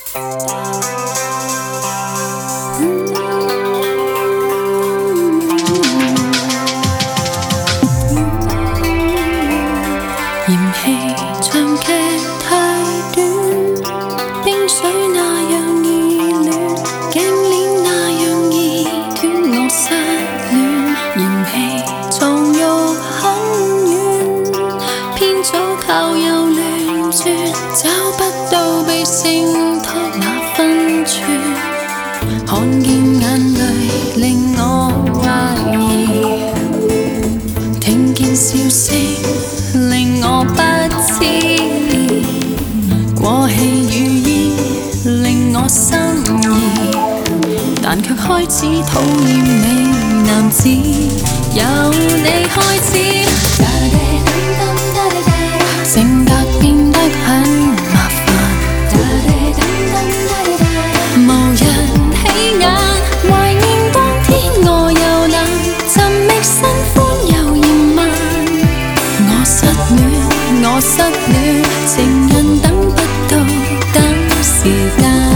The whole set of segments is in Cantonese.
嫌棄長劇太短，冰水那樣易暖，頸鏈那樣易斷，我失戀。嫌棄床褥很軟，偏左靠右亂轉，找不到被承托那分寸。看見眼淚令我懷疑，聽見笑聲令我不知，過氣雨衣令我心儀，但卻開始討厭美男子，由你開始，性格變得很麻煩，無人起眼，懷念當天我又冷，尋覓新歡又嫌慢。我失戀，情人等不到，等時間，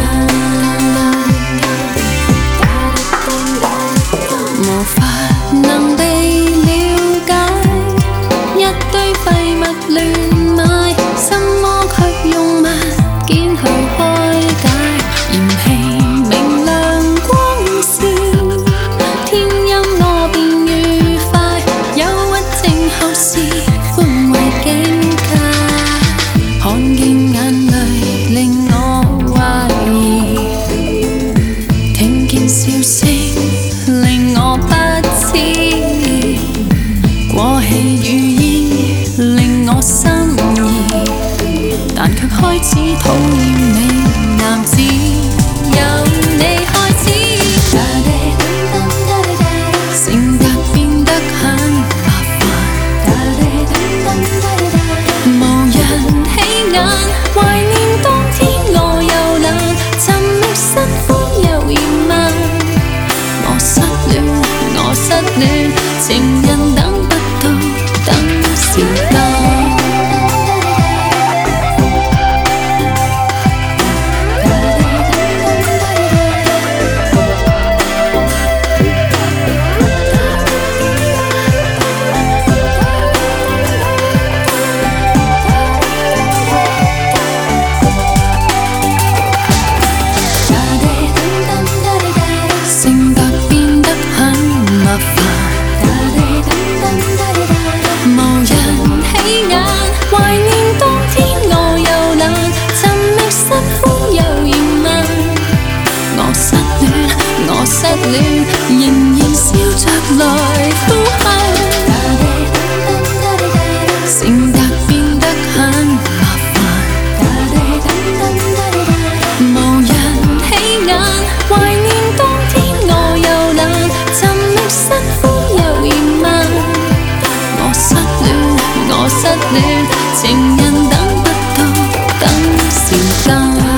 無法能被了解，一堆廢物亂買，什麼卻用物件去開解，嫌棄明亮光線，天陰我便愉快，憂鬱症後是寬慰境界，看見眼淚令我懷疑，聽見笑聲令我不知，過氣雨衣令我心儀，但卻開始討厭美男子，由你開始，性格變得很麻煩，無人起眼，懷念當天我又冷，尋覓新歡又嫌慢，我失戀，情人等不到，等時間。性格變得很麻煩，無人起眼，懷念當天我又冷，尋覓新歡又嫌慢，我失戀，仍然笑着來呼喊，性格變得很麻煩，無人起眼，懷念當天我又冷，尋覓新歡又嫌慢，我失戀，情人等不到，等時間。